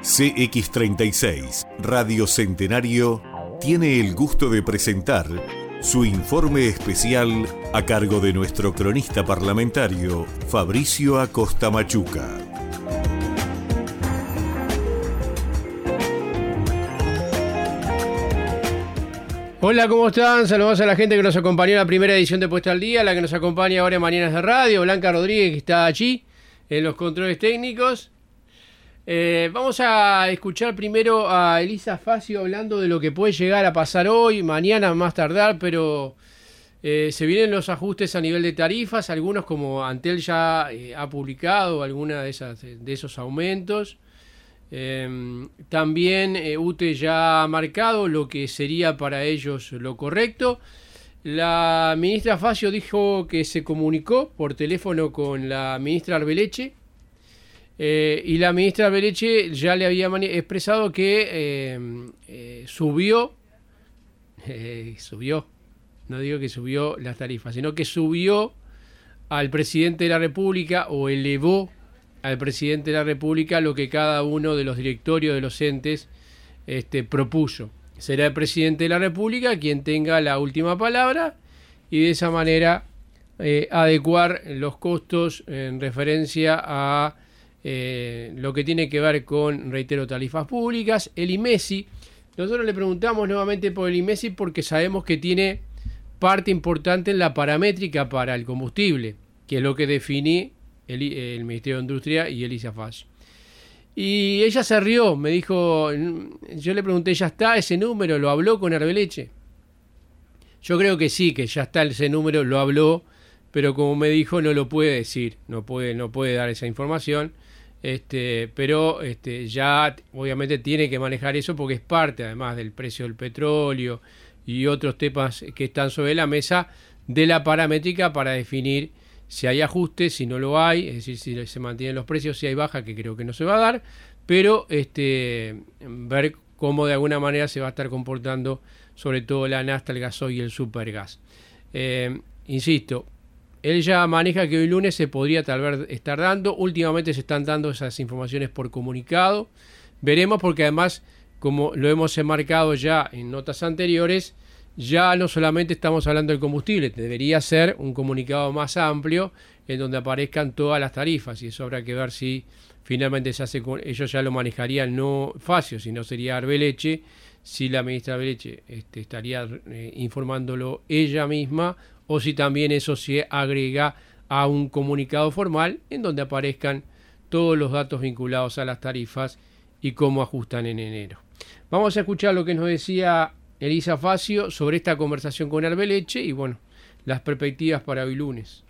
CX36 Radio Centenario tiene el gusto de presentar su informe especial a cargo de nuestro cronista parlamentario Fabricio Acosta Machuca. Hola, ¿cómo están? Saludos a la gente que nos acompañó en la primera edición de Puesta al Día, la que nos acompaña ahora en Mañanas de Radio, Blanca Rodríguez, que está allí en los controles técnicos. Vamos a escuchar primero a Elisa Facio hablando de lo que puede llegar a pasar hoy, mañana más tardar, pero se vienen los ajustes a nivel de tarifas, algunos como Antel ya ha publicado alguna de esos aumentos. También UTE ya ha marcado lo que sería para ellos lo correcto. La ministra Facio dijo que se comunicó por teléfono con la ministra Arbeleche, y la ministra Arbeleche ya le había expresado que subió, no digo que subió las tarifas, sino que subió al presidente de la República o elevó al presidente de la República lo que cada uno de los directorios de los entes propuso. Será el presidente de la República quien tenga la última palabra y de esa manera adecuar los costos en referencia a lo que tiene que ver con, reitero, tarifas públicas. El IMESI, nosotros le preguntamos nuevamente por el IMESI porque sabemos que tiene parte importante en la paramétrica para el combustible, que es lo que define el Ministerio de Industria y Elisa Facio. Y ella se rió, me dijo, yo le pregunté, ¿ya está ese número? ¿Lo habló con Arbeleche? Yo creo que sí, que ya está ese número, lo habló, pero como me dijo, no lo puede decir, no puede dar esa información, pero ya obviamente tiene que manejar eso porque es parte, además del precio del petróleo y otros temas que están sobre la mesa, de la paramétrica para definir si hay ajustes, si no lo hay, es decir, si se mantienen los precios, si hay baja, que creo que no se va a dar, pero ver cómo de alguna manera se va a estar comportando sobre todo la nafta, el gasoil y el supergas. Insisto, él ya maneja que hoy lunes se podría tal vez estar dando, últimamente se están dando esas informaciones por comunicado, veremos porque además, como lo hemos enmarcado ya en notas anteriores, ya no solamente estamos hablando del combustible, debería ser un comunicado más amplio en donde aparezcan todas las tarifas y eso habrá que ver si finalmente se hace con ellos. Ya lo manejarían no Facio, sino sería Arbeleche, si la ministra Arbeleche estaría informándolo ella misma o si también eso se agrega a un comunicado formal en donde aparezcan todos los datos vinculados a las tarifas y cómo ajustan en enero. Vamos a escuchar lo que nos decía Elisa Facio sobre esta conversación con Arbeleche y bueno, las perspectivas para hoy lunes.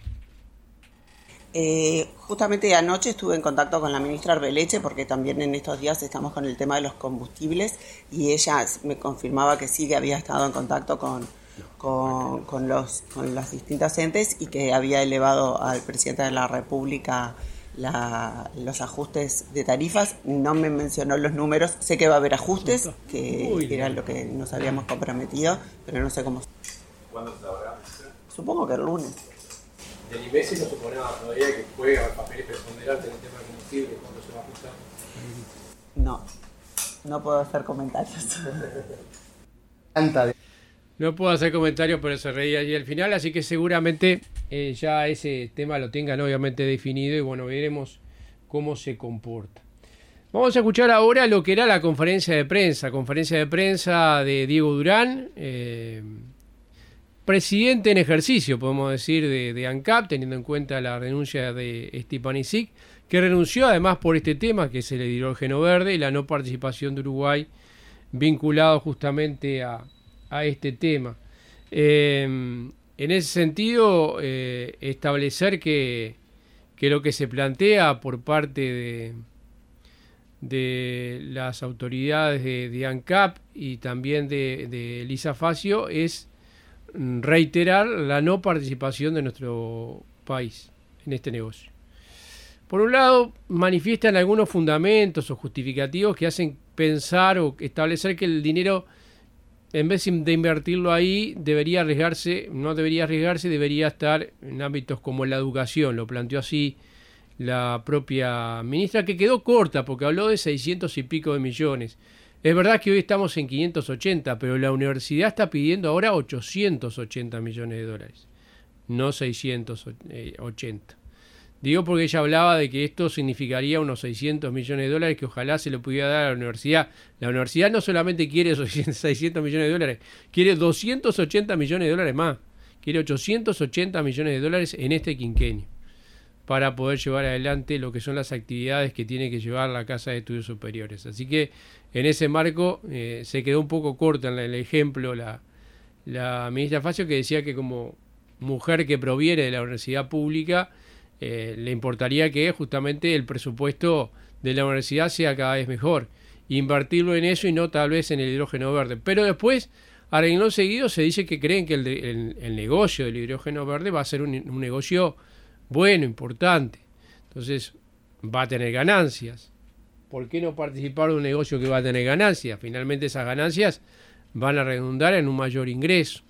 Justamente anoche estuve en contacto con la ministra Arbeleche porque también en estos días estamos con el tema de los combustibles y ella me confirmaba que sí, que había estado en contacto con las distintas entes y que había elevado al presidente de la República los ajustes de tarifas. No me mencionó los números, sé que va a haber ajustes, que era lo que nos habíamos comprometido, pero no sé cómo. ¿Cuándo se sabrá? Supongo que el lunes. ¿Del IMESI no suponía todavía que juega papeles preponderantes en el tema del combustible? ¿Cuándo se va a ajustar? No puedo hacer comentarios. No puedo hacer comentarios, pero se reía allí al final, así que seguramente ya ese tema lo tengan obviamente definido y bueno, veremos cómo se comporta. Vamos a escuchar ahora lo que era la conferencia de prensa de Diego Durán, presidente en ejercicio, podemos decir, de ANCAP, teniendo en cuenta la renuncia de Stepanisic, que renunció además por este tema, que es el hidrógeno verde y la no participación de Uruguay vinculado justamente a este tema. En ese sentido, establecer que lo que se plantea por parte de las autoridades de ANCAP y también de Elisa Facio es reiterar la no participación de nuestro país en este negocio. Por un lado, manifiestan algunos fundamentos o justificativos que hacen pensar o establecer que el dinero, en vez de invertirlo ahí, no debería arriesgarse, debería estar en ámbitos como la educación. Lo planteó así la propia ministra, que quedó corta porque habló de 600 y pico de millones. Es verdad que hoy estamos en 580, pero la universidad está pidiendo ahora 880 millones de dólares, no 680. Digo porque ella hablaba de que esto significaría unos 600 millones de dólares que ojalá se lo pudiera dar a la universidad. La universidad no solamente quiere esos 600 millones de dólares, quiere 280 millones de dólares más. Quiere 880 millones de dólares en este quinquenio para poder llevar adelante lo que son las actividades que tiene que llevar la Casa de Estudios Superiores. Así que en ese marco se quedó un poco corta en el ejemplo la ministra Facio, que decía que como mujer que proviene de la universidad pública, le importaría que justamente el presupuesto de la universidad sea cada vez mejor, invertirlo en eso y no tal vez en el hidrógeno verde. Pero después, a renglón seguido, se dice que creen que el negocio del hidrógeno verde va a ser un negocio bueno, importante. Entonces va a tener ganancias. ¿Por qué no participar de un negocio que va a tener ganancias? Finalmente esas ganancias van a redundar en un mayor ingreso.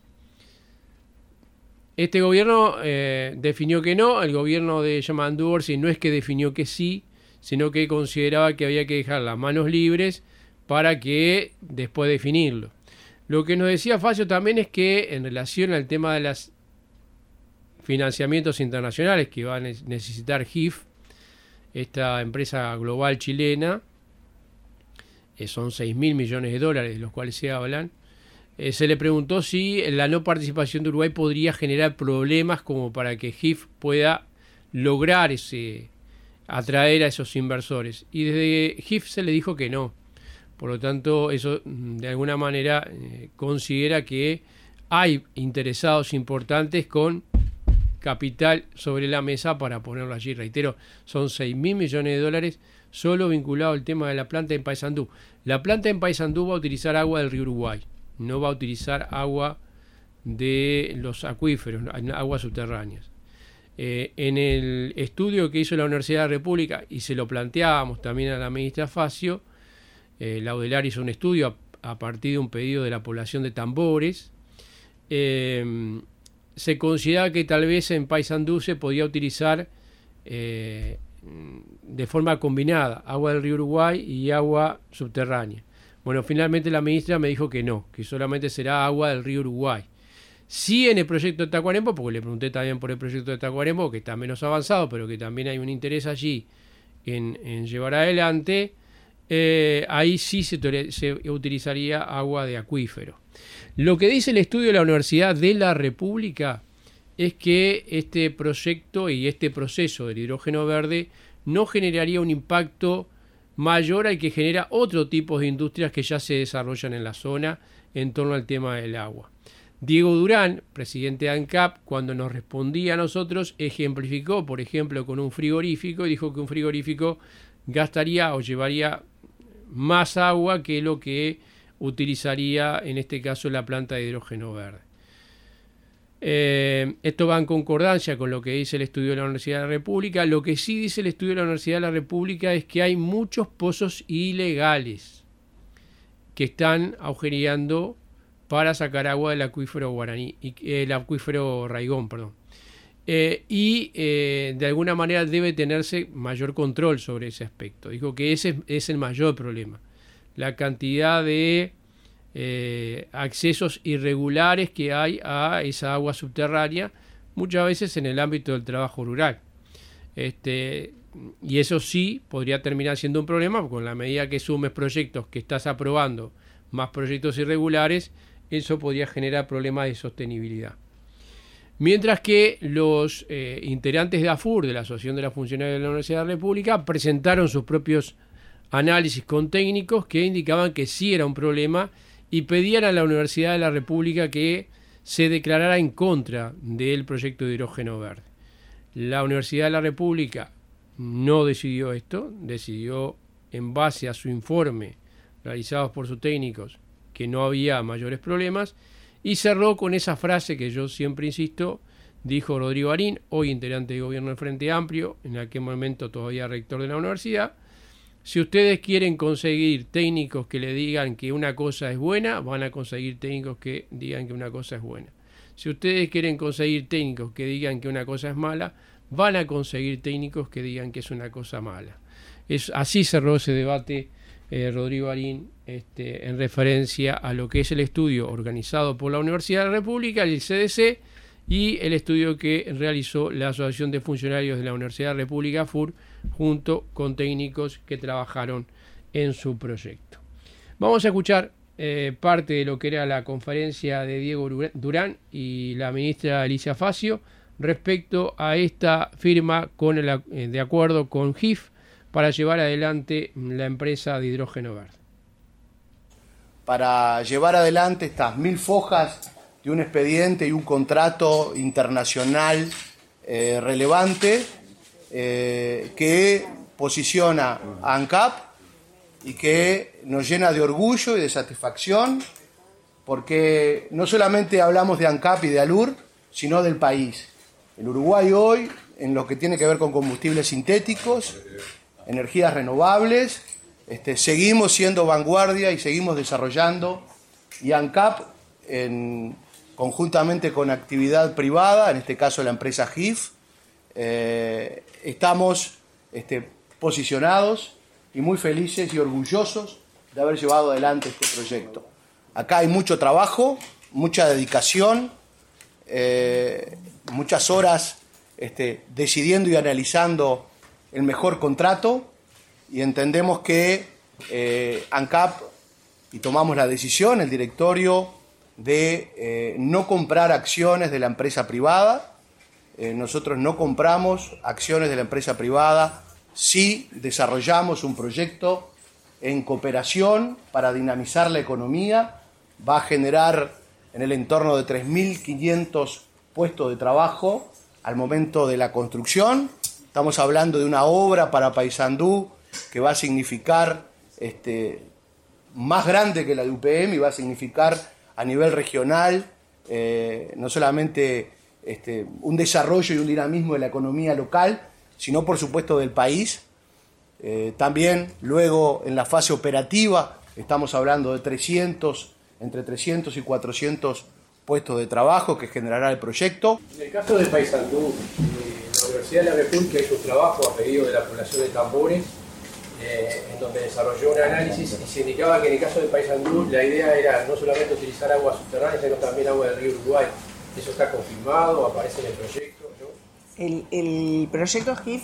Este gobierno definió que no. El gobierno de Yamandu Orsi no es que definió que sí, sino que consideraba que había que dejar las manos libres para que después definirlo. Lo que nos decía Facio también es que en relación al tema de los financiamientos internacionales que va a necesitar GIF, esta empresa global chilena, son 6.000 millones de dólares de los cuales se hablan, se le preguntó si la no participación de Uruguay podría generar problemas como para que GIF pueda lograr atraer a esos inversores. Y desde GIF se le dijo que no. Por lo tanto, eso de alguna manera considera que hay interesados importantes con capital sobre la mesa para ponerlo allí. Reitero, son 6.000 millones de dólares solo vinculado al tema de la planta en Paysandú. La planta en Paysandú va a utilizar agua del río Uruguay, no va a utilizar agua de los acuíferos, aguas subterráneas. En el estudio que hizo la Universidad de la República, y se lo planteábamos también a la ministra Facio, Laudelar hizo un estudio a partir de un pedido de la población de Tambores. Se consideraba que tal vez en Paysandú se podía utilizar de forma combinada agua del río Uruguay y agua subterránea. Bueno, finalmente la ministra me dijo que no, que solamente será agua del río Uruguay. Sí, en el proyecto de Tacuarembó, porque le pregunté también por el proyecto de Tacuarembó, que está menos avanzado, pero que también hay un interés allí en llevar adelante, ahí sí se utilizaría agua de acuífero. Lo que dice el estudio de la Universidad de la República es que este proyecto y este proceso del hidrógeno verde no generaría un impacto mayor al que genera otro tipo de industrias que ya se desarrollan en la zona en torno al tema del agua. Diego Durán, presidente de ANCAP, cuando nos respondía a nosotros, ejemplificó, por ejemplo, con un frigorífico y dijo que un frigorífico gastaría o llevaría más agua que lo que utilizaría en este caso la planta de hidrógeno verde. Esto va en concordancia con lo que dice el estudio de la Universidad de la República. Lo que sí dice el estudio de la Universidad de la República es que hay muchos pozos ilegales que están agujereando para sacar agua del acuífero Guaraní, el acuífero Raigón, perdón. De alguna manera debe tenerse mayor control sobre ese aspecto. Dijo que ese es el mayor problema. La cantidad de accesos irregulares que hay a esa agua subterránea, muchas veces en el ámbito del trabajo rural. Y eso sí podría terminar siendo un problema, porque con la medida que sumes proyectos que estás aprobando, más proyectos irregulares, eso podría generar problemas de sostenibilidad. Mientras que los integrantes de AFUR, de la Asociación de la Funcionarios de la Universidad de la República, presentaron sus propios análisis con técnicos que indicaban que sí era un problema y pedían a la Universidad de la República que se declarara en contra del proyecto de hidrógeno verde. La Universidad de la República no decidió esto, decidió en base a su informe realizado por sus técnicos que no había mayores problemas y cerró con esa frase que yo siempre insisto, dijo Rodrigo Arín, hoy integrante de gobierno del Frente Amplio, en aquel momento todavía rector de la universidad: si ustedes quieren conseguir técnicos que le digan que una cosa es buena, van a conseguir técnicos que digan que una cosa es buena. Si ustedes quieren conseguir técnicos que digan que una cosa es mala, van a conseguir técnicos que digan que es una cosa mala. Así cerró ese debate Rodrigo Arín, en referencia a lo que es el estudio organizado por la Universidad de la República, el CDC, y el estudio que realizó la Asociación de Funcionarios de la Universidad de la República, AFUR, junto con técnicos que trabajaron en su proyecto. Vamos a escuchar parte de lo que era la conferencia de Diego Durán y la ministra Alicia Facio respecto a esta firma de acuerdo con GIF para llevar adelante la empresa de hidrógeno verde. Para llevar adelante estas 1000 fojas de un expediente y un contrato internacional relevante que posiciona a ANCAP y que nos llena de orgullo y de satisfacción, porque no solamente hablamos de ANCAP y de ALUR, sino del país. El Uruguay hoy, en lo que tiene que ver con combustibles sintéticos, energías renovables, seguimos siendo vanguardia y seguimos desarrollando, y ANCAP, conjuntamente con actividad privada, en este caso la empresa GIF, estamos posicionados y muy felices y orgullosos de haber llevado adelante este proyecto. Acá hay mucho trabajo, mucha dedicación, muchas horas decidiendo y analizando el mejor contrato, y entendemos que ANCAP, y tomamos la decisión, el directorio, de no comprar acciones de la empresa privada. Nosotros no compramos acciones de la empresa privada, sí desarrollamos un proyecto en cooperación para dinamizar la economía. Va a generar en el entorno de 3.500 puestos de trabajo al momento de la construcción. Estamos hablando de una obra para Paysandú que va a significar más grande que la de UPM, y va a significar a nivel regional no solamente un desarrollo y un dinamismo de la economía local, sino por supuesto del país. También luego en la fase operativa estamos hablando de entre 300 y 400 puestos de trabajo que generará el proyecto. En el caso de Paysandú, la Universidad de la República hizo un trabajo a pedido de la población de Tambores, en donde desarrolló un análisis y se indicaba que en el caso de Paysandú la idea era no solamente utilizar agua subterránea, sino también agua del río Uruguay. ¿Eso está confirmado? ¿Aparece en el proyecto? ¿No? El proyecto GIF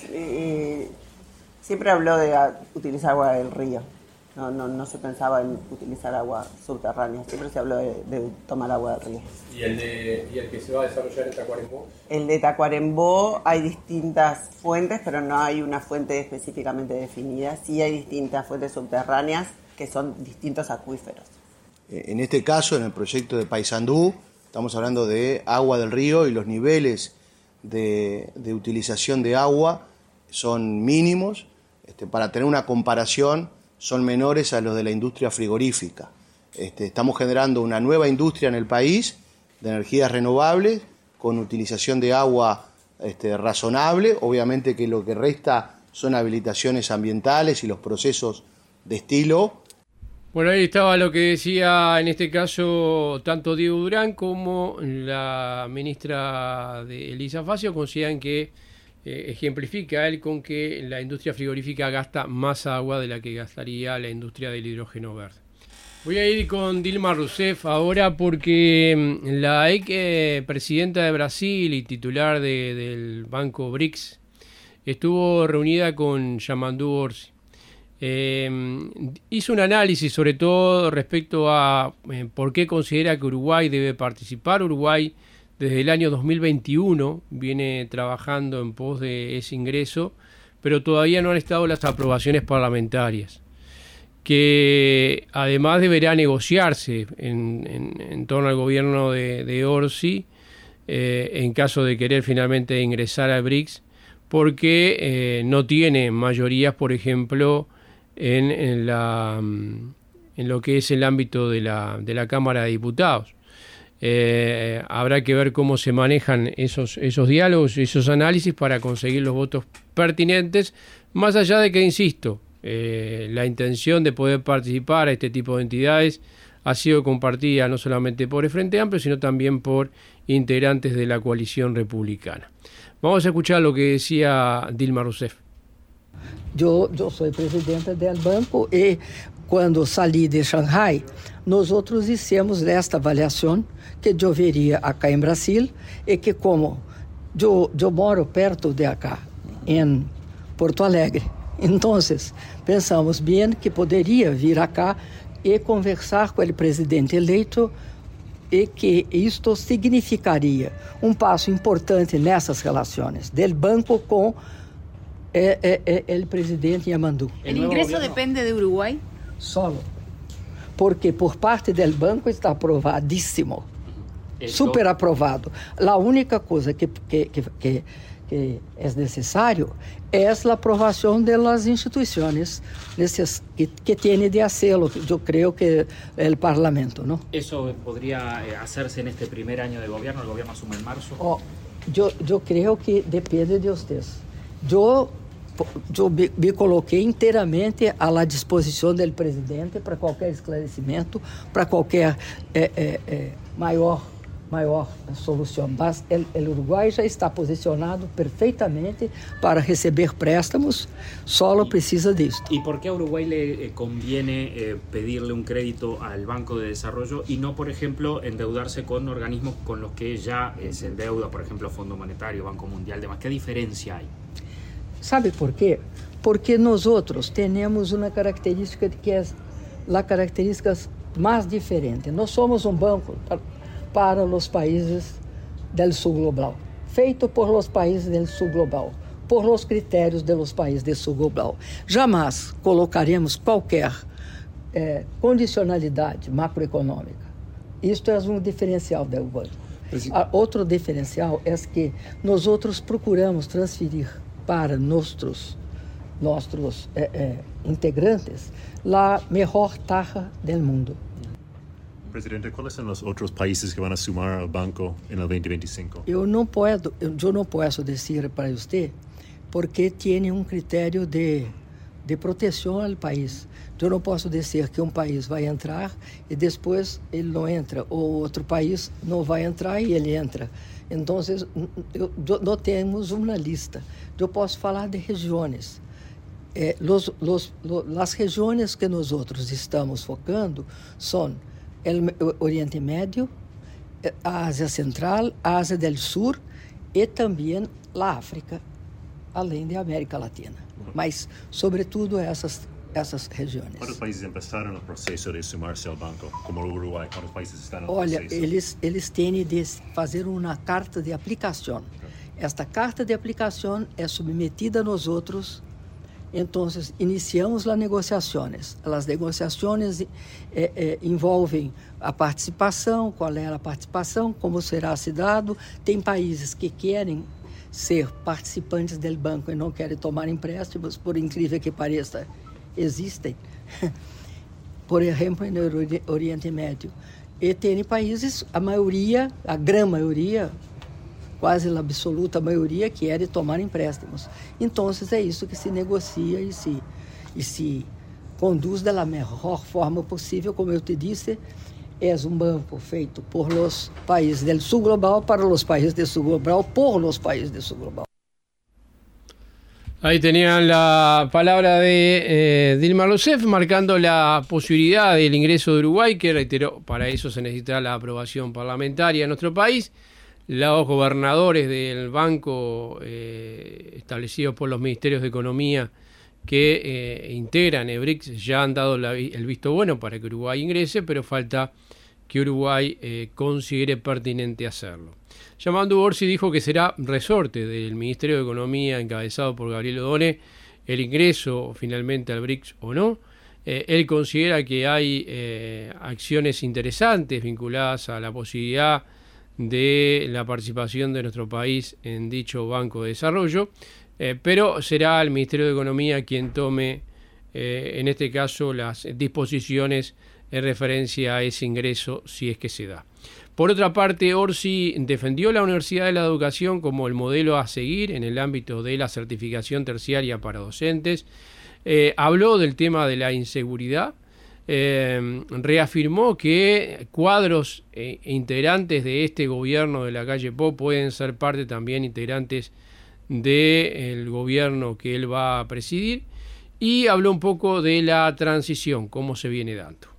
siempre habló de utilizar agua del río. No se pensaba en utilizar agua subterránea, siempre se habló de tomar agua del río. ¿Y el que se va a desarrollar en Tacuarembó? El de Tacuarembó hay distintas fuentes, pero no hay una fuente específicamente definida. Sí hay distintas fuentes subterráneas que son distintos acuíferos. En este caso, en el proyecto de Paysandú, estamos hablando de agua del río, y los niveles de utilización de agua son mínimos. Para tener una comparación, son menores a los de la industria frigorífica. Estamos generando una nueva industria en el país de energías renovables con utilización de agua razonable. Obviamente que lo que resta son habilitaciones ambientales y los procesos de estilo. Bueno, ahí estaba lo que decía en este caso tanto Diego Durán como la ministra de Elisa Facio. Consideran que ejemplifica él con que la industria frigorífica gasta más agua de la que gastaría la industria del hidrógeno verde. Voy a ir con Dilma Rousseff ahora, porque la ex presidenta de Brasil y titular del banco BRICS estuvo reunida con Yamandu Orsi. Hizo un análisis sobre todo respecto a por qué considera que Uruguay debe participar. Uruguay desde el año 2021 viene trabajando en pos de ese ingreso, pero todavía no han estado las aprobaciones parlamentarias, que además deberá negociarse en torno al gobierno de Orsi en caso de querer finalmente ingresar al BRICS, porque no tiene mayorías, por ejemplo, en lo que es el ámbito de la Cámara de Diputados. Habrá que ver cómo se manejan esos diálogos, esos análisis para conseguir los votos pertinentes, más allá de que, insisto, la intención de poder participar a este tipo de entidades ha sido compartida no solamente por el Frente Amplio, sino también por integrantes de la coalición republicana. Vamos a escuchar lo que decía Dilma Rousseff. Eu sou presidenta do banco e quando saí de Xangai, nós outros hicimos esta avaliação que eu veria acá em Brasil e que como eu moro perto de acá, em Porto Alegre, então pensamos bem que poderia vir acá e conversar com o presidente eleito e que isto significaria passo importante nessas relações do banco com o presidente Yamandu. ¿El ingreso depende de Uruguay? Solo. Porque por parte do banco está aprovadíssimo. Super aprovado. A única coisa que é necessário é a aprovação das instituições que tem de hacerlo. Eu creio que o Parlamento, não? ¿Eso podría hacerse en este primer año de gobierno? ¿El gobierno asume en marzo? Eu creio que depende de vocês. Eu me coloquei inteiramente à disposição do presidente para qualquer esclarecimento, para qualquer maior solução. Mas o Uruguai já está posicionado perfeitamente para receber préstamos, só precisa disso. ¿Y por qué a Uruguay le conviene pedirle un crédito al Banco de Desarrollo y no, por ejemplo, endeudarse con organismos con los que ya se endeuda, por ejemplo, Fondo Monetario, Banco Mundial, demás? ¿Qué diferencia hay? Sabe por quê? Porque nós outros temos uma característica que é a característica mais diferente. Nós somos banco para os países do sul global, feito por os países do sul global, por os critérios dos países do sul global. Jamais colocaremos qualquer condicionalidade macroeconômica. Isto é diferencial do banco. Outro diferencial é que nós outros procuramos transferir para nossos integrantes a melhor taxa do mundo. Presidente, ¿cuáles son los otros países que van a sumar al banco en el 2025? Eu não posso dizer para você porque tem critério de proteção ao país. Eu não posso dizer que país vai entrar e depois ele não entra, ou outro país não vai entrar e ele entra. Então, não temos uma lista. Eu posso falar de regiões. As regiões que nós outros estamos focando são o Oriente Médio, a Ásia Central, a Ásia do Sul e também a África, além da América Latina. Mas, sobretudo, essas regiões. ¿Cuántos países empezaron el proceso de sumarse al banco, como Uruguay? ¿Cuántos países están en el Olha, proceso? eles têm de fazer uma carta de aplicação. Esta carta de aplicação é submetida a nós outros. Então, iniciamos as negociações. As negociações envolvem a participação, qual é a participação, como será se dado. Tem países que querem ser participantes do banco e não querem tomar empréstimos, por incrível que pareça. Existem, por exemplo, no Oriente Médio. E tem países, a grande maioria, quase a absoluta maioria, que querem tomar empréstimos. Então, é isso que se negocia e se conduz da melhor forma possível. Como eu te disse, é banco feito por os países do sul global, para os países do sul global, por los países do sul global. Ahí tenían la palabra de Dilma Rousseff marcando la posibilidad del ingreso de Uruguay, que reiteró, para eso se necesita la aprobación parlamentaria en nuestro país. Los gobernadores del banco establecidos por los ministerios de Economía que integran el BRICS ya han dado el visto bueno para que Uruguay ingrese, pero falta que Uruguay considere pertinente hacerlo. Yamandu Orsi dijo que será resorte del Ministerio de Economía encabezado por Gabriel Odone el ingreso finalmente al BRICS o no. Él considera que hay acciones interesantes vinculadas a la posibilidad de la participación de nuestro país en dicho Banco de Desarrollo, pero será el Ministerio de Economía quien tome en este caso las disposiciones en referencia a ese ingreso si es que se da. Por otra parte, Orsi defendió la Universidad de la Educación como el modelo a seguir en el ámbito de la certificación terciaria para docentes. Habló del tema de la inseguridad reafirmó que cuadros e integrantes de este gobierno de la calle Pou pueden ser parte también integrantes del gobierno que él va a presidir, y habló un poco de la transición, cómo se viene dando.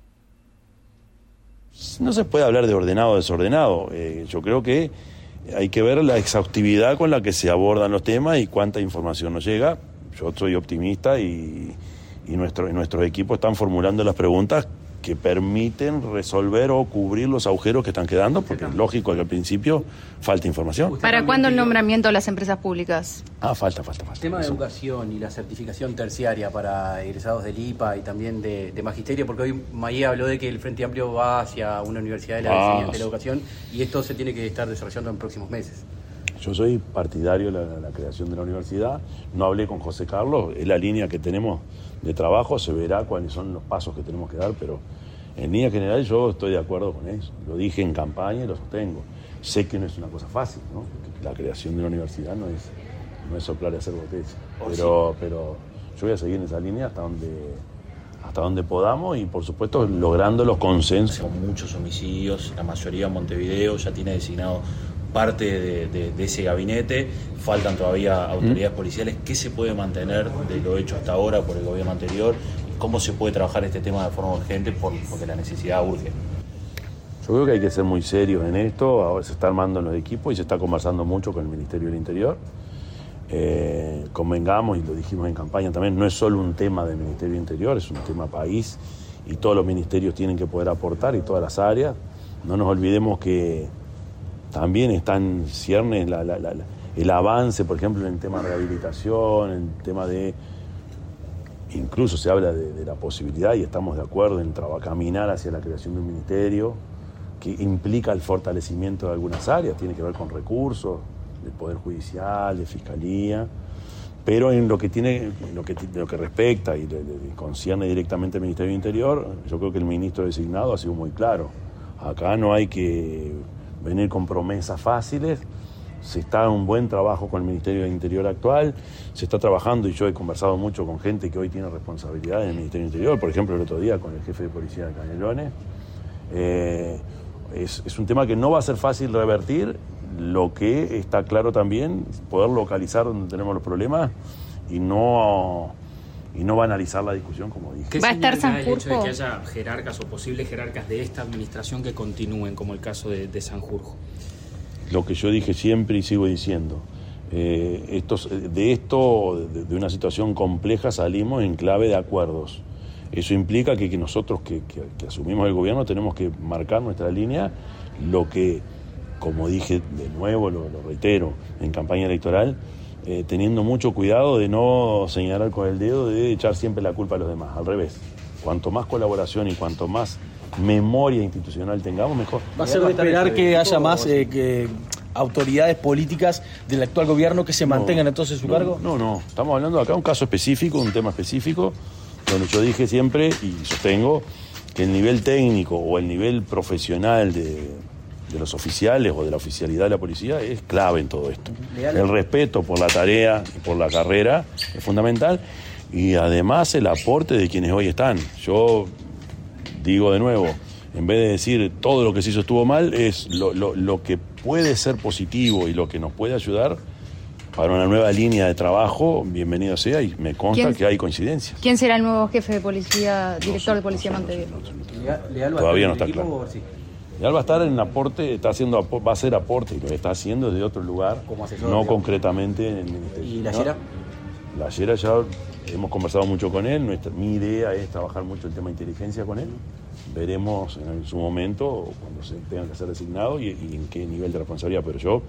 No se puede hablar de ordenado o desordenado. Yo creo que hay que ver la exhaustividad con la que se abordan los temas y cuánta información nos llega. Yo soy optimista y nuestros equipos están formulando las preguntas que permiten resolver o cubrir los agujeros que están quedando, porque es lógico que al principio falta información. ¿Para cuándo el nombramiento de las empresas públicas? Falta. El tema de educación y la certificación terciaria para egresados del IPA y también de magisterio, porque hoy Mayé habló de que el Frente Amplio va hacia una universidad de la educación y esto se tiene que estar desarrollando en próximos meses. Yo soy partidario de la creación de la universidad. No hablé con José Carlos, es la línea que tenemos de trabajo, se verá cuáles son los pasos que tenemos que dar, pero en línea general yo estoy de acuerdo con eso. Lo dije en campaña y lo sostengo. Sé que no es una cosa fácil, ¿no? La creación de una universidad no es soplar y hacer botella. Pero yo voy a seguir en esa línea hasta donde podamos y, por supuesto, logrando los consensos. Son muchos homicidios, la mayoría en Montevideo, ya tiene designado parte de ese gabinete, faltan todavía autoridades policiales. ¿Qué se puede mantener de lo hecho hasta ahora por el gobierno anterior? ¿Cómo se puede trabajar este tema de forma urgente porque la necesidad urge? Yo creo que hay que ser muy serios en esto. Ahora se está armando en los equipos y se está conversando mucho con el Ministerio del Interior. Convengamos, y lo dijimos en campaña también, no es solo un tema del Ministerio del Interior, es un tema país y todos los ministerios tienen que poder aportar y todas las áreas. No nos olvidemos que también está en ciernes el avance, por ejemplo, en el tema de rehabilitación, en el tema de... Incluso se habla de la posibilidad, y estamos de acuerdo, en caminar hacia la creación de un ministerio que implica el fortalecimiento de algunas áreas, tiene que ver con recursos del Poder Judicial, de Fiscalía, pero en lo que respecta y le concierne directamente al Ministerio del Interior, yo creo que el ministro designado ha sido muy claro. Acá no hay que venir con promesas fáciles. Se está en un buen trabajo con el Ministerio del Interior actual, se está trabajando, y yo he conversado mucho con gente que hoy tiene responsabilidad en el Ministerio del Interior, por ejemplo el otro día con el jefe de policía de Canelones. Es un tema que no va a ser fácil revertir. Lo que está claro también, poder localizar donde tenemos los problemas y no banalizar la discusión, como dije. ¿Va a estar Sanjurjo? El hecho de que haya jerarcas o posibles jerarcas de esta administración que continúen, como el caso de Sanjurjo. Lo que yo dije siempre y sigo diciendo, de una situación compleja salimos en clave de acuerdos. Eso implica que nosotros que asumimos el gobierno tenemos que marcar nuestra línea, lo que, como dije de nuevo, lo reitero, en campaña electoral, teniendo mucho cuidado de no señalar con el dedo, de echar siempre la culpa a los demás, al revés. Cuanto más colaboración y cuanto más memoria institucional tengamos, mejor. ¿Va a ser de esperar que haya más autoridades políticas del actual gobierno que se mantengan entonces en su cargo? No. Estamos hablando acá de un caso específico, un tema específico, donde yo dije siempre y sostengo que el nivel técnico o el nivel profesional de los oficiales o de la oficialidad de la policía es clave en todo esto. El respeto por la tarea y por la carrera es fundamental, y además el aporte de quienes hoy están. Yo digo de nuevo, en vez de decir todo lo que se hizo estuvo mal, es lo que puede ser positivo y lo que nos puede ayudar para una nueva línea de trabajo, bienvenido sea, y me consta que hay concidencias. ¿Quién será el nuevo jefe de policía, director de Policía Montevideo? Todavía no está claro. Leal va a estar en aporte, va a hacer aporte, y lo está haciendo desde otro lugar, no concretamente en el ministerio. ¿Y la Llera? La Llera ya hemos conversado mucho con él, mi idea es trabajar mucho el tema de inteligencia con él. Veremos en su momento, cuando se tenga que ser designado y en qué nivel de responsabilidad, pero yo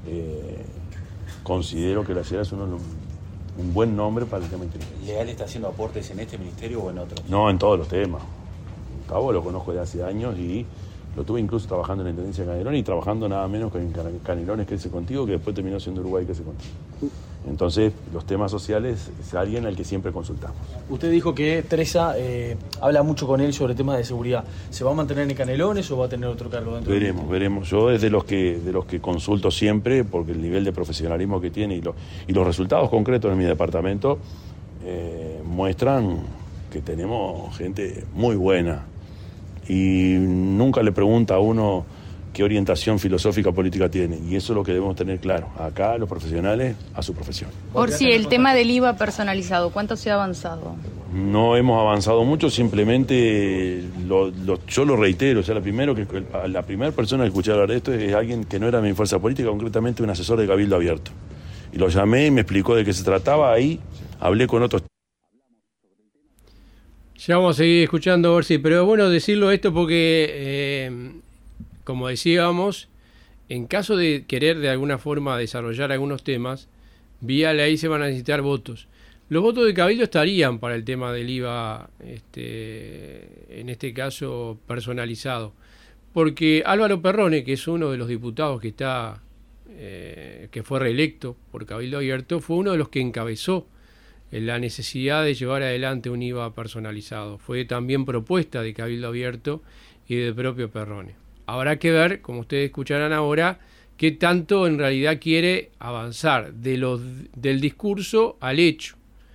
considero que la Llera es un buen nombre para el tema de inteligencia. ¿Leal está haciendo aportes en este ministerio o en otros? No, en todos los temas. Gustavo lo conozco de hace años y lo tuve incluso trabajando en la Intendencia de Canelones y trabajando nada menos que en Canelones Crece Contigo, que después terminó siendo Uruguay Crece Contigo. Entonces, los temas sociales es alguien al que siempre consultamos. Usted dijo que Teresa habla mucho con él sobre temas de seguridad. ¿Se va a mantener en Canelones o va a tener otro cargo dentro? Veremos. Yo es de los que consulto siempre, porque el nivel de profesionalismo que tiene y los resultados concretos en mi departamento muestran que tenemos gente muy buena y nunca le pregunta a uno qué orientación filosófica política tiene, y eso es lo que debemos tener claro. Acá los profesionales a su profesión. Orsi, el tema del IVA personalizado, ¿cuánto se ha avanzado? No hemos avanzado mucho, simplemente yo lo reitero, o sea, la primera persona que escuché hablar de esto es alguien que no era de mi fuerza política, concretamente un asesor de Cabildo Abierto. Y lo llamé y me explicó de qué se trataba, ahí hablé con otros. Ya vamos a seguir escuchando, Orsi, pero es bueno decirlo esto porque, como decíamos, en caso de querer de alguna forma desarrollar algunos temas, vía ley se van a necesitar votos. Los votos de Cabildo estarían para el tema del IVA, en este caso personalizado, porque Álvaro Perrone, que es uno de los diputados que está, que fue reelecto por Cabildo Abierto, fue uno de los que encabezó la necesidad de llevar adelante un IVA personalizado. Fue también propuesta de Cabildo Abierto y del propio Perrone. Habrá que ver, como ustedes escucharán ahora, qué tanto en realidad quiere avanzar del discurso al hecho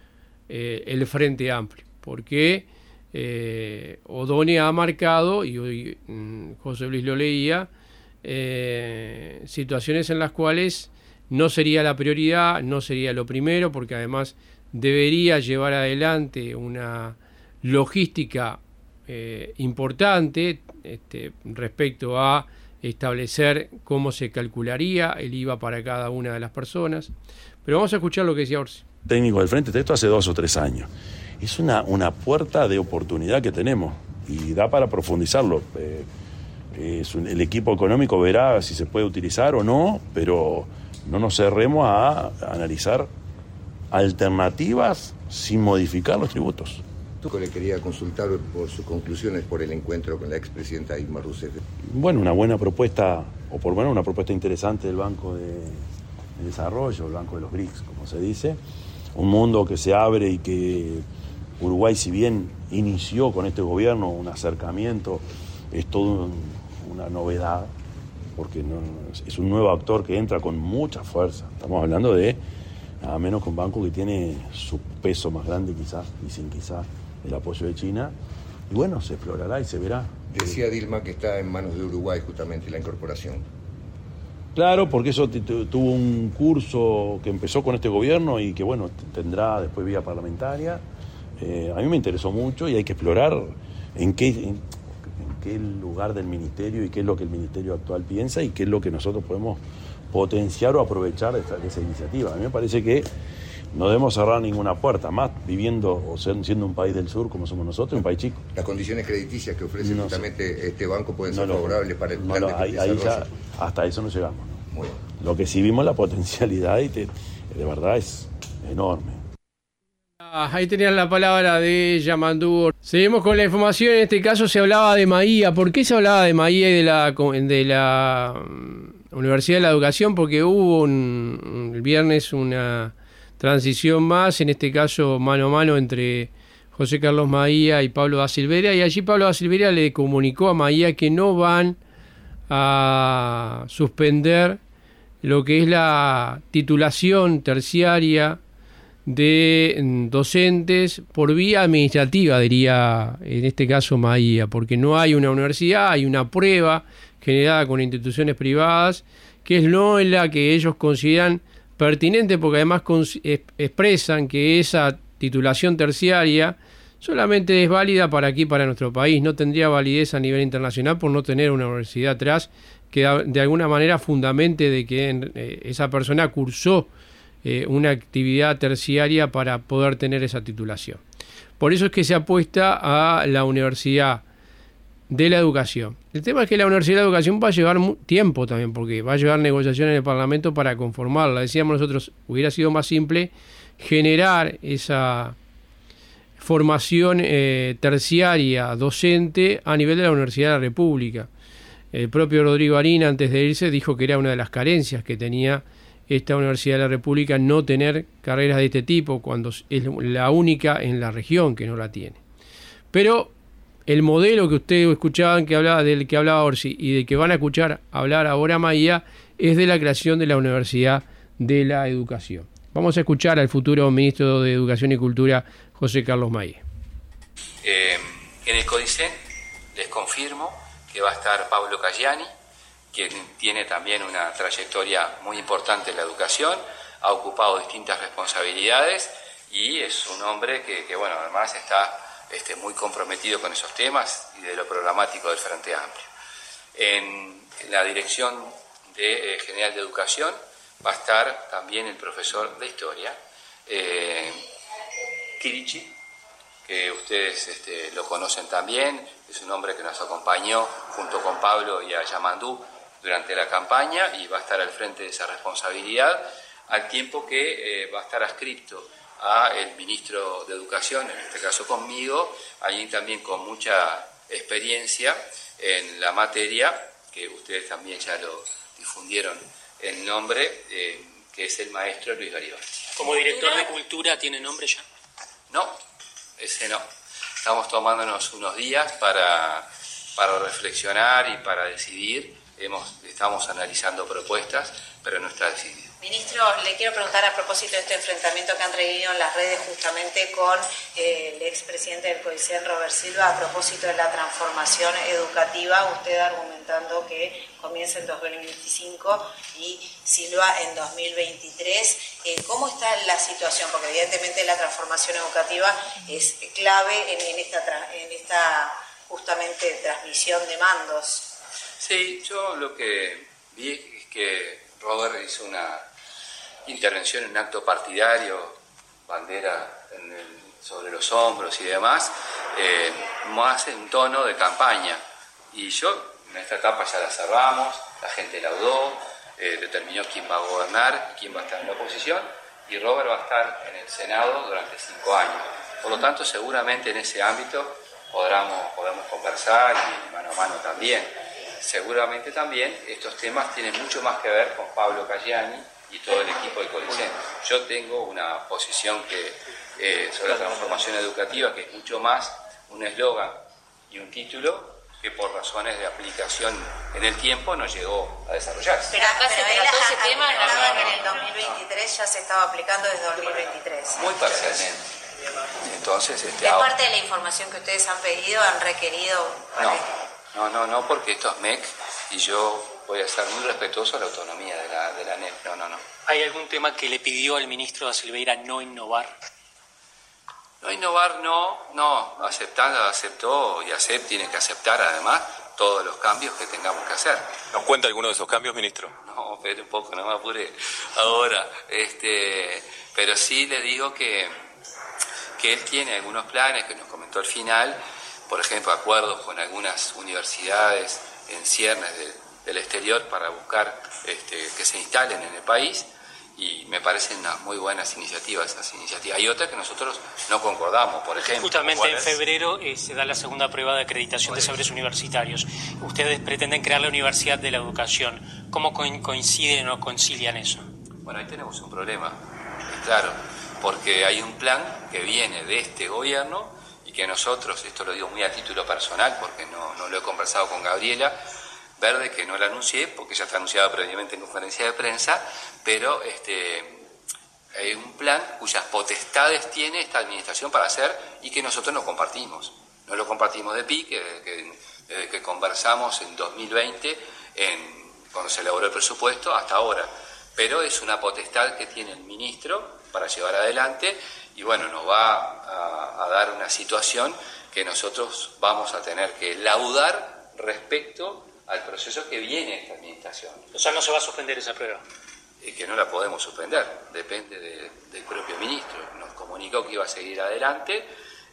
el Frente Amplio, porque O'Donnell ha marcado, y hoy José Luis lo leía, situaciones en las cuales no sería la prioridad, no sería lo primero, porque además debería llevar adelante una logística importante respecto a establecer cómo se calcularía el IVA para cada una de las personas. Pero vamos a escuchar lo que decía Orsi. Técnico del Frente, esto hace 2 o 3 años. Es una puerta de oportunidad que tenemos y da para profundizarlo. El equipo económico verá si se puede utilizar o no, pero no nos cerremos a analizar alternativas sin modificar los tributos. Le quería consultar por sus conclusiones por el encuentro con la expresidenta Dilma Rousseff. Bueno, una buena propuesta, o por lo menos una propuesta interesante del Banco de Desarrollo, el Banco de los BRICS, como se dice. Un mundo que se abre y que Uruguay, si bien inició con este gobierno un acercamiento, es todo una novedad, porque es un nuevo actor que entra con mucha fuerza. Estamos hablando de nada menos que un banco que tiene su peso más grande quizás, y sin quizás el apoyo de China. Y bueno, se explorará y se verá. Decía Dilma que está en manos de Uruguay justamente la incorporación. Claro, porque eso tuvo un curso que empezó con este gobierno y que bueno, tendrá después vía parlamentaria. A mí me interesó mucho y hay que explorar en qué lugar del ministerio y qué es lo que el ministerio actual piensa y qué es lo que nosotros podemos potenciar o aprovechar de esa iniciativa. A mí me parece que no debemos cerrar ninguna puerta, más viviendo o siendo un país del sur como somos nosotros, un país chico. Las condiciones crediticias que ofrece justamente este banco pueden ser favorables para el plan de ahí ya hasta eso no llegamos. Muy bien. Lo que sí vimos la potencialidad y de verdad es enorme. Ahí tenían la palabra de Yamandú. Seguimos con la información. En este caso se hablaba de Maía. ¿Por qué se hablaba de Maía y de la Universidad de la Educación? Porque hubo el viernes una transición más, en este caso mano a mano entre José Carlos Maía y Pablo da Silveira, y allí Pablo da Silveira le comunicó a Maía que no van a suspender lo que es la titulación terciaria de docentes por vía administrativa, diría en este caso Maía, porque no hay una universidad, hay una prueba generada con instituciones privadas que es no en la que ellos consideran pertinente, porque además expresan que esa titulación terciaria solamente es válida para aquí, para nuestro país, no tendría validez a nivel internacional por no tener una universidad atrás que de alguna manera fundamente de que esa persona cursó una actividad terciaria para poder tener esa titulación. Por eso es que se apuesta a la Universidad de la Educación. El tema es que la Universidad de la Educación va a llevar tiempo también, porque va a llevar negociaciones en el Parlamento para conformarla. Decíamos nosotros, hubiera sido más simple generar esa formación terciaria docente a nivel de la Universidad de la República. El propio Rodrigo Arín, antes de irse, dijo que era una de las carencias que tenía esta Universidad de la República, no tener carreras de este tipo, cuando es la única en la región que no la tiene. Pero el modelo que ustedes escuchaban, del que hablaba Orsi, y del que van a escuchar hablar ahora Maía, es de la creación de la Universidad de la Educación. Vamos a escuchar al futuro ministro de Educación y Cultura, José Carlos Maía. En el CODICEN les confirmo que va a estar Pablo Caggiani, quien tiene también una trayectoria muy importante en la educación, ha ocupado distintas responsabilidades y es un hombre que bueno, además está muy comprometido con esos temas y de lo programático del Frente Amplio. En la dirección general de educación va a estar también el profesor de historia, Kirichi, que ustedes lo conocen también, es un hombre que nos acompañó junto con Pablo y a Yamandú durante la campaña y va a estar al frente de esa responsabilidad, al tiempo que va a estar adscrito a el ministro de Educación, en este caso conmigo, alguien también con mucha experiencia en la materia, que ustedes también ya lo difundieron el nombre, que es el maestro Luis Garibaldi. ¿Como director de Cultura tiene nombre ya? No, ese no. Estamos tomándonos unos días para reflexionar y para decidir. Estamos analizando propuestas, pero no está decidido. Ministro, le quiero preguntar a propósito de este enfrentamiento que han tenido en las redes justamente con el expresidente del CODICEN, Robert Silva, a propósito de la transformación educativa, usted argumentando que comienza en 2025 y Silva en 2023. ¿Cómo está la situación? Porque evidentemente la transformación educativa es clave en esta justamente transmisión de mandos. Sí, yo lo que vi es que Robert hizo una intervención en un acto partidario, bandera sobre los hombros y demás, más en tono de campaña. Y yo, en esta etapa ya la cerramos, la gente laudó, determinó quién va a gobernar y quién va a estar en la oposición, y Robert va a estar en el Senado durante 5 años. Por lo tanto, seguramente en ese ámbito podemos conversar y mano a mano también. Seguramente también estos temas tienen mucho más que ver con Pablo Caggiani y todo el equipo del CODICEN. Yo tengo una posición sobre la transformación educativa que es mucho más un eslogan y un título que por razones de aplicación en el tiempo no llegó a desarrollarse. Pero acá se trató ese tema en el 2023, ya se estaba aplicando desde 2023. Muy parcialmente. Entonces, ¿Es parte de la información que ustedes han pedido, han requerido? No, porque esto es MEC y yo voy a ser muy respetuoso de la autonomía de la ANEP. No. ¿Hay algún tema que le pidió al ministro da Silveira no innovar? No innovar, no. Aceptó y ACEP tiene que aceptar además todos los cambios que tengamos que hacer. ¿Nos cuenta alguno de esos cambios, ministro? No, espere un poco, no me apure ahora. Pero sí le digo que él tiene algunos planes que nos comentó al final, por ejemplo, acuerdos con algunas universidades en ciernes del exterior para buscar que se instalen en el país, y me parecen unas muy buenas iniciativas esas iniciativas. Hay otras que nosotros no concordamos, por ejemplo. Justamente en febrero se da la segunda prueba de acreditación de saberes universitarios. Ustedes pretenden crear la Universidad de la Educación. ¿Cómo coinciden o concilian eso? Bueno, ahí tenemos un problema, claro, porque hay un plan que viene de este gobierno y que nosotros, esto lo digo muy a título personal porque no lo he conversado con Gabriela Verde, que no la anuncié porque ya está anunciado previamente en conferencia de prensa, pero hay un plan cuyas potestades tiene esta administración para hacer y que nosotros no compartimos. No lo compartimos de PI, que conversamos en 2020, cuando se elaboró el presupuesto, hasta ahora. Pero es una potestad que tiene el ministro para llevar adelante y bueno, nos va a dar una situación que nosotros vamos a tener que laudar respecto al proceso que viene esta administración. O sea, no se va a suspender esa prueba. Que no la podemos suspender, depende del propio ministro. Nos comunicó que iba a seguir adelante.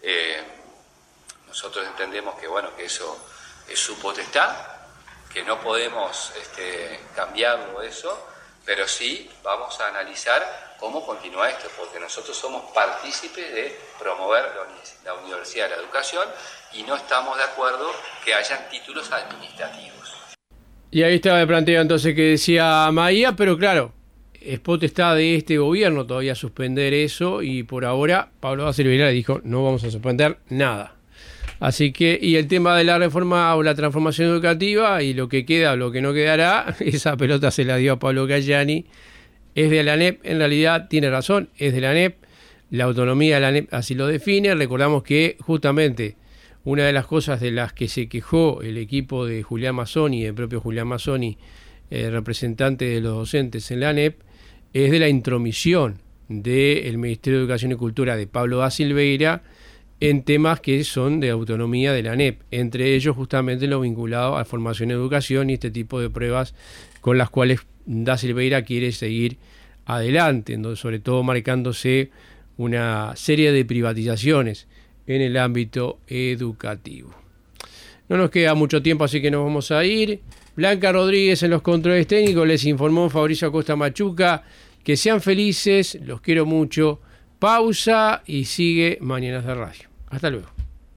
Nosotros entendemos que que eso es su potestad, que no podemos cambiarlo eso, pero sí vamos a analizar cómo continúa esto, porque nosotros somos partícipes de promover la Universidad de la Educación y no estamos de acuerdo que hayan títulos administrativos. Y ahí estaba el planteo entonces que decía Maía, pero claro, es potestad de este gobierno todavía suspender eso y por ahora Pablo da Silveira le dijo no vamos a suspender nada. Así que, y el tema de la reforma o la transformación educativa y lo que queda o lo que no quedará, esa pelota se la dio a Pablo Caggiani, es de la ANEP, en realidad tiene razón, es de la ANEP, la autonomía de la ANEP así lo define. Recordamos que justamente una de las cosas de las que se quejó el equipo de Julián Mazzoni, el propio Julián Mazzoni, representante de los docentes en la ANEP, es de la intromisión del Ministerio de Educación y Cultura de Pablo da Silveira en temas que son de autonomía de la ANEP, entre ellos justamente lo vinculado a formación y educación y este tipo de pruebas con las cuales da Silveira quiere seguir adelante, sobre todo marcándose una serie de privatizaciones en el ámbito educativo. No nos queda mucho tiempo, así que nos vamos a ir. Blanca Rodríguez en los controles técnicos, les informó Fabricio Acosta Machuca. Que sean felices, los quiero mucho. Pausa y sigue Mañanas de Radio. Hasta luego.